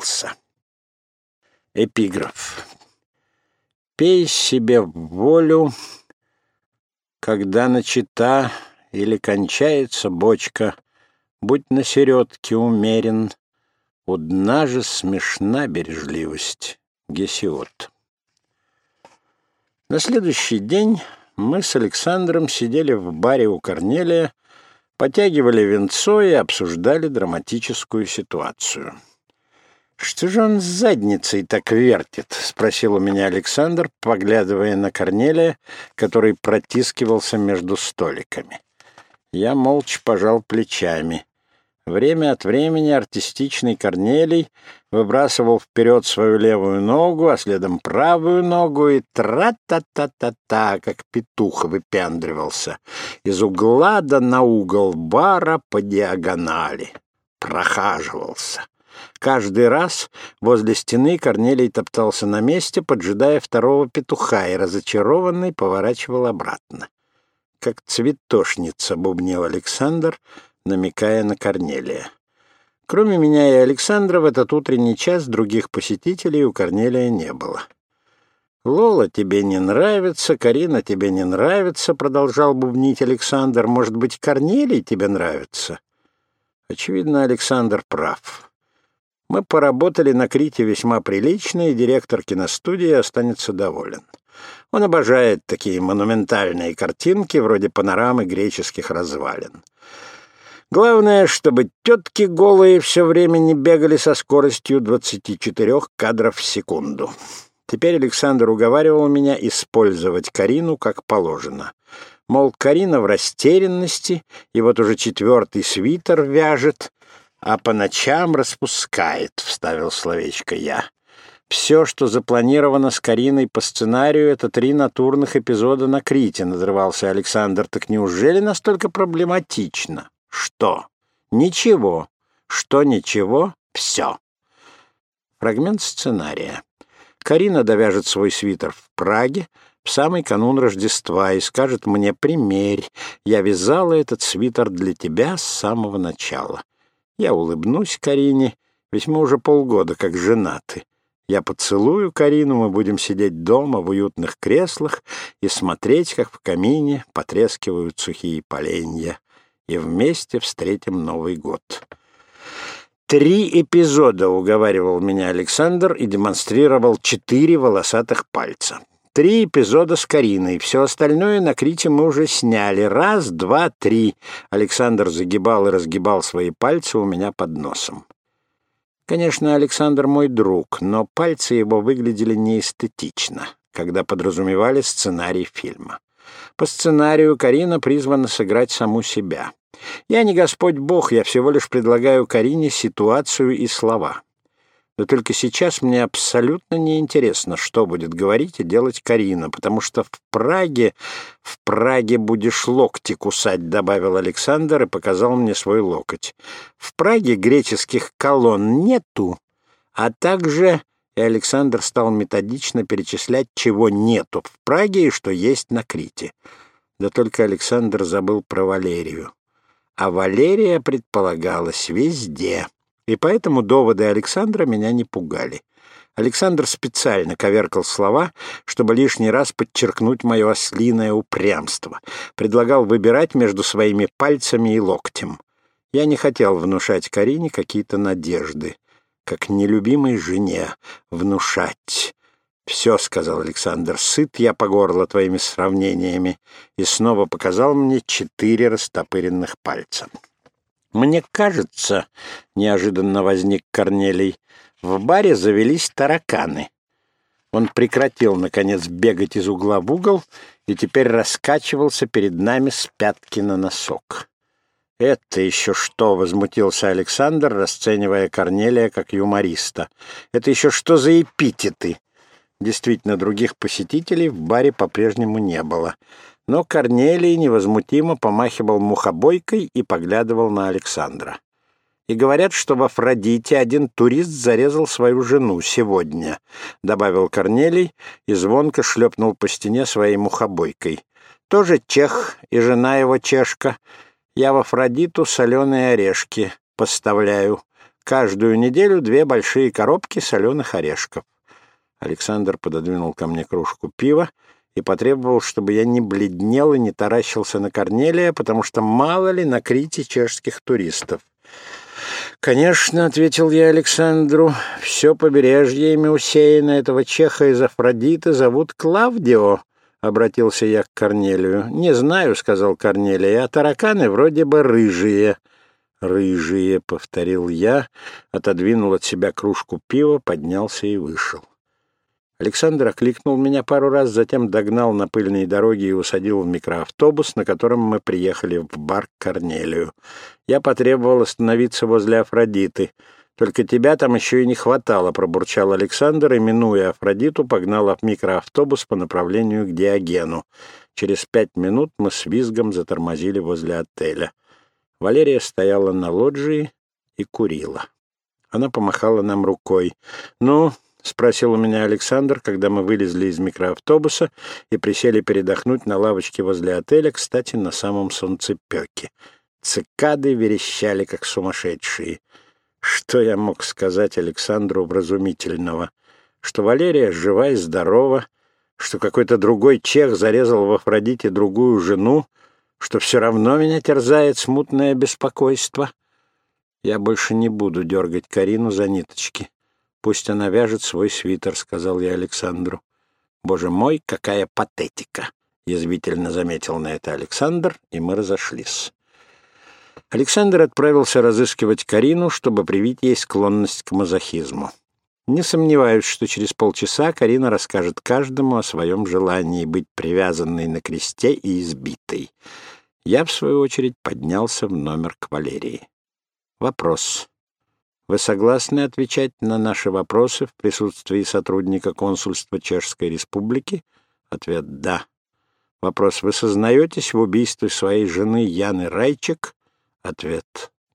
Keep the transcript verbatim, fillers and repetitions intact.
напился. Эпиграф. Пей себе в волю, когда начата или кончается бочка, будь на середке умерен, у дна же смешна бережливость. Гесиод. На следующий день мы с Александром сидели в баре у Корнелия, потягивали винцо и обсуждали драматическую ситуацию. «Что же он с задницей так вертит?» — спросил у меня Александр, поглядывая на Корнелия, который протискивался между столиками. Я молча пожал плечами. Время от времени артистичный Корнелий выбрасывал вперед свою левую ногу, а следом правую ногу и тра-та-та-та-та, как петух выпендривался, из угла да на угол бара по диагонали. Прохаживался. Каждый раз возле стены Корнелий топтался на месте, поджидая второго петуха, и разочарованный поворачивал обратно. Как цветошница бубнил Александр, намекая на Корнелия. Кроме меня и Александра в этот утренний час других посетителей у Корнелия не было. «Лола тебе не нравится, Карина тебе не нравится», — продолжал бубнить Александр. «Может быть, Корнелий тебе нравится?» Очевидно, Александр прав. Мы поработали на Крите весьма прилично, и директор киностудии останется доволен. Он обожает такие монументальные картинки, вроде панорамы греческих развалин. Главное, чтобы тетки голые все время не бегали со скоростью двадцати четырёх кадров в секунду. Теперь Александр уговаривал меня использовать Карину как положено. Мол, Карина в растерянности, и вот уже четвертый свитер вяжет, а по ночам распускает, — вставил словечко я. Все, что запланировано с Кариной по сценарию, это три натурных эпизода на Крите, — надрывался Александр. Так неужели настолько проблематично? Что? Ничего. Что ничего? Все. Фрагмент сценария. Карина довяжет свой свитер в Праге в самый канун Рождества и скажет мне: «Примерь, я вязала этот свитер для тебя с самого начала». Я улыбнусь Карине, ведь мы уже полгода как женаты. Я поцелую Карину, мы будем сидеть дома в уютных креслах и смотреть, как в камине потрескивают сухие поленья, и вместе встретим Новый год. Три эпизода, — уговаривал меня Александр и демонстрировал четыре волосатых пальца. Три эпизода с Кариной, все остальное на Крите мы уже сняли. Раз, два, три. Александр загибал и разгибал свои пальцы у меня под носом. Конечно, Александр мой друг, но пальцы его выглядели неэстетично, когда подразумевали сценарий фильма. По сценарию Карина призвана сыграть саму себя. Я не Господь Бог, я всего лишь предлагаю Карине ситуацию и слова. Но только сейчас мне абсолютно неинтересно, что будет говорить и делать Карина, потому что в Праге... В Праге будешь локти кусать, — добавил Александр и показал мне свой локоть. В Праге греческих колонн нету, а также... И Александр стал методично перечислять, чего нету в Праге и что есть на Крите. Да только Александр забыл про Валерию. А Валерия предполагалась везде. И поэтому доводы Александра меня не пугали. Александр специально коверкал слова, чтобы лишний раз подчеркнуть мое ослиное упрямство. Предлагал выбирать между своими пальцами и локтем. Я не хотел внушать Карине какие-то надежды. Как нелюбимой жене внушать. «Все, — сказал Александр, — сыт я по горло твоими сравнениями», и снова показал мне четыре растопыренных пальца. «Мне кажется, — неожиданно возник Корнелий, — в баре завелись тараканы». Он прекратил, наконец, бегать из угла в угол и теперь раскачивался перед нами с пятки на носок. «Это еще что?» — возмутился Александр, расценивая Корнелия как юмориста. «Это еще что за эпитеты?» Действительно, других посетителей в баре по-прежнему не было. Но Корнелий невозмутимо помахивал мухобойкой и поглядывал на Александра. «И говорят, что в Афродите один турист зарезал свою жену сегодня», — добавил Корнелий и звонко шлепнул по стене своей мухобойкой. «Тоже чех, и жена его чешка. Я в Афродиту соленые орешки поставляю. Каждую неделю две большие коробки соленых орешков. Александр пододвинул ко мне кружку пива и потребовал, чтобы я не бледнел и не таращился на Корнелия, потому что мало ли на Крите чешских туристов. «Конечно», — ответил я Александру, — «все побережье ими усеяно. Этого чеха из Афродиты зовут Клавдио», — обратился я к Корнелию. «Не знаю», — сказал Корнелий, — «а тараканы вроде бы рыжие». «Рыжие», — повторил я, отодвинул от себя кружку пива, поднялся и вышел. Александр окликнул меня пару раз, затем догнал на пыльной дороге и усадил в микроавтобус, на котором мы приехали в бар к Корнелию. Я потребовал остановиться возле Афродиты. «Только тебя там еще и не хватало», — пробурчал Александр, и, минуя Афродиту, погнал в микроавтобус по направлению к Диогену. Через пять минут мы с визгом затормозили возле отеля. Валерия стояла на лоджии и курила. Она помахала нам рукой. «Ну?» — спросил у меня Александр, когда мы вылезли из микроавтобуса и присели передохнуть на лавочке возле отеля, кстати, на самом солнцепёке. Цикады верещали, как сумасшедшие. Что я мог сказать Александру вразумительного? Что Валерия жива и здорова, что какой-то другой чех зарезал в Афродите другую жену, что все равно меня терзает смутное беспокойство? Я больше не буду дергать Карину за ниточки. «Пусть она вяжет свой свитер», — сказал я Александру. «Боже мой, какая патетика!» — язвительно заметил на это Александр, и мы разошлись. Александр отправился разыскивать Карину, чтобы привить ей склонность к мазохизму. Не сомневаюсь, что через полчаса Карина расскажет каждому о своем желании быть привязанной на кресте и избитой. Я, в свою очередь, поднялся в номер к Валерии. Вопрос. Вы согласны отвечать на наши вопросы в присутствии сотрудника консульства Чешской Республики? Ответ «да». Вопрос. Вы сознаетесь в убийстве своей жены Яны Райчек? Ответ